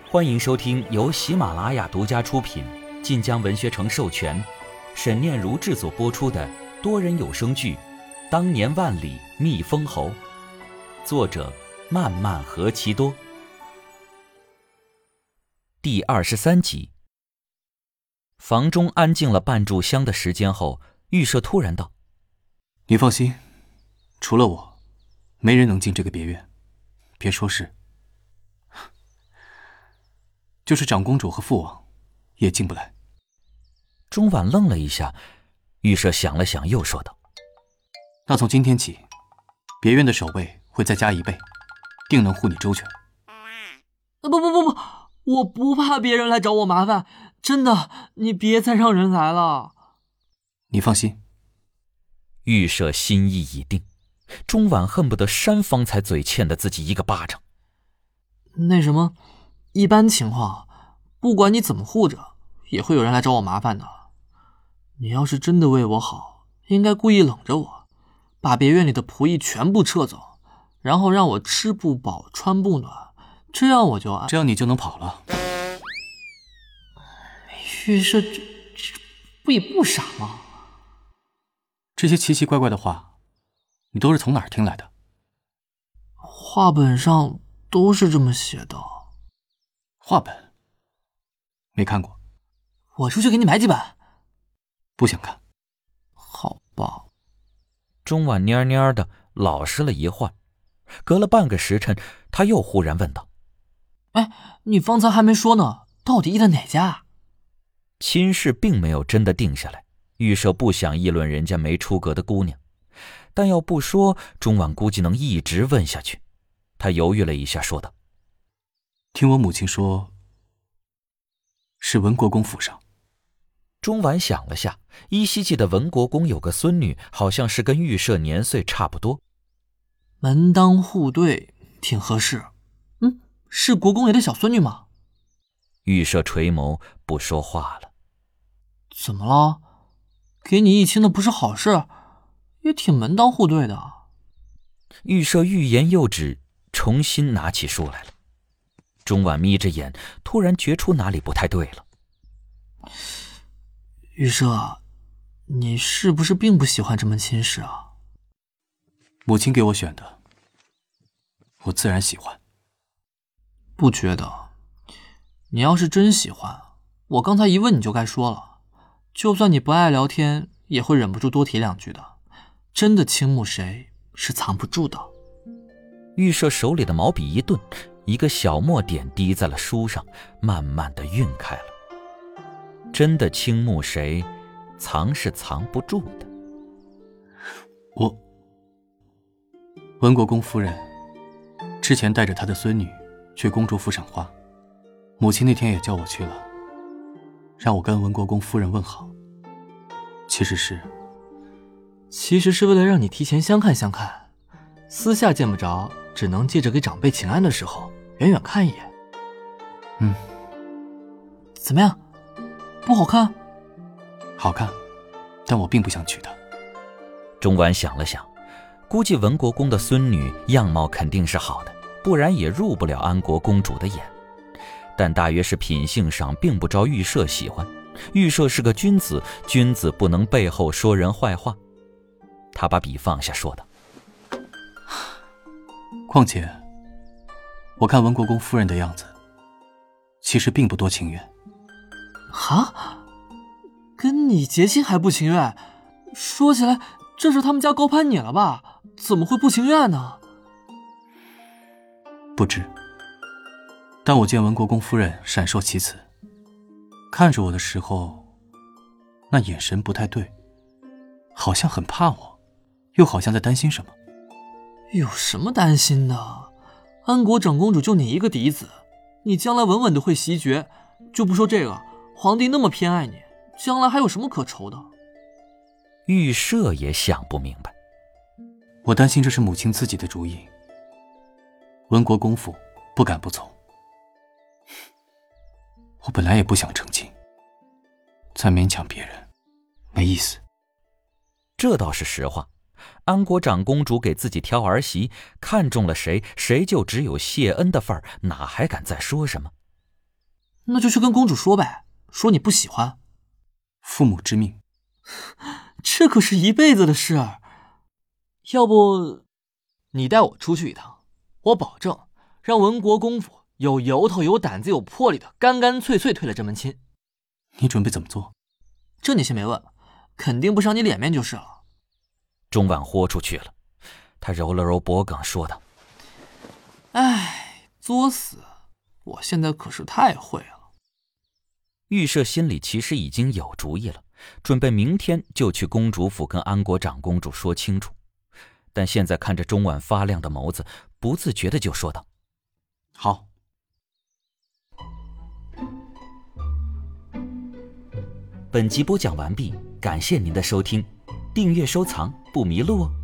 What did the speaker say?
欢迎收听由喜马拉雅独家出品、晋江文学城授权、沈念如制作播出的多人有声剧《当年万里觅封侯》，作者漫漫何其多。第23集。房中安静了半炷香的时间后，预设突然道： 你放心，除了我，没人能进这个别院，别说是，就是长公主和父王也进不来。 钟婉愣了一下，预设想了想又说道： 那从今天起，别院的守卫会再加1倍，定能护你周全。 不，我不怕别人来找我麻烦，真的，你别再让人来了。 你放心。 预设心意已定，钟婉恨不得扇方才嘴欠的自己一个巴掌。 那什么，一般情况，不管你怎么护着，也会有人来找我麻烦的。你要是真的为我好，应该故意冷着我，把别院里的仆役全部撤走，然后让我吃不饱穿不暖，这样你就能跑了。 预设这不也不傻吗？ 这些奇奇怪怪的话，你都是从哪儿听来的？ 话本上都是这么写的。 话本？没看过。 我出去给你买几本。 不想看。 好吧。 钟婉蔫蔫的老实了一会儿，隔了半个时辰，他又忽然问道： 你方才还没说呢，到底译的哪家？ 亲事并没有真的定下来，预设不想议论人家没出阁的姑娘，但要不说，钟婉估计能一直问下去。他犹豫了一下说道： 听我母亲说，是文国公府上。 钟婉想了下，依稀记得文国公有个孙女，好像是跟预设年岁差不多。 门当户对，挺合适。是国公爷的小孙女吗？ 预设垂眸不说话了。 怎么了？给你议亲的不是好事，也挺门当户对的。 预设欲言又止，重新拿起书来了。钟婉眯着眼，突然觉出哪里不太对了。 预设，你是不是并不喜欢这门亲事啊？ 母亲给我选的，我自然喜欢。 不觉得。你要是真喜欢，我刚才一问你就该说了。就算你不爱聊天，也会忍不住多提2句的。真的倾慕谁是藏不住的。 预设手里的毛笔一顿，一个小墨点滴在了书上，慢慢的晕开了。真的倾慕谁，藏是藏不住的。 文国公夫人之前带着她的孙女去公主府赏花，母亲那天也叫我去了，让我跟文国公夫人问好。其实是为了让你提前相看相看，私下见不着，只能借着给长辈请安的时候远远看一眼。怎么样？不好看？ 好看，但我并不想娶她。 钟婉想了想，估计文国公的孙女样貌肯定是好的，不然也入不了安国公主的眼，但大约是品性上并不招预设喜欢。预设是个君子，君子不能背后说人坏话。他把笔放下说道： 况且我看文国公夫人的样子，其实并不多情愿。 跟你结亲还不情愿？说起来，这是他们家高攀你了吧？怎么会不情愿呢？ 不知，但我见文国公夫人闪烁其词，看着我的时候，那眼神不太对，好像很怕我，又好像在担心什么。 有什么担心的？安国长公主就你一个嫡子，你将来稳稳的会袭爵。就不说这个，皇帝那么偏爱你，将来还有什么可愁的？ 预设也想不明白。 我担心这是母亲自己的主意，文国公府不敢不从。我本来也不想成亲，再勉强别人没意思。 这倒是实话，安国长公主给自己挑儿媳，看中了谁，谁就只有谢恩的份儿，哪还敢再说什么？ 那就去跟公主说呗，说你不喜欢。 父母之命， 这可是一辈子的事。要不，你带我出去一趟，我保证让文国公府有由头、有胆子、有魄力的干干脆脆退了这门亲。 你准备怎么做？ 这你先别问，肯定不伤你脸面就是了。 钟婉豁出去了，他揉了揉脖颈说道： 唉，作死，我现在可是太会了。 玉舍心里其实已经有主意了，准备明天就去公主府跟安国长公主说清楚。但现在看着钟婉发亮的眸子，不自觉的就说道： 好。 本集播讲完毕，感谢您的收听，订阅收藏不迷路哦。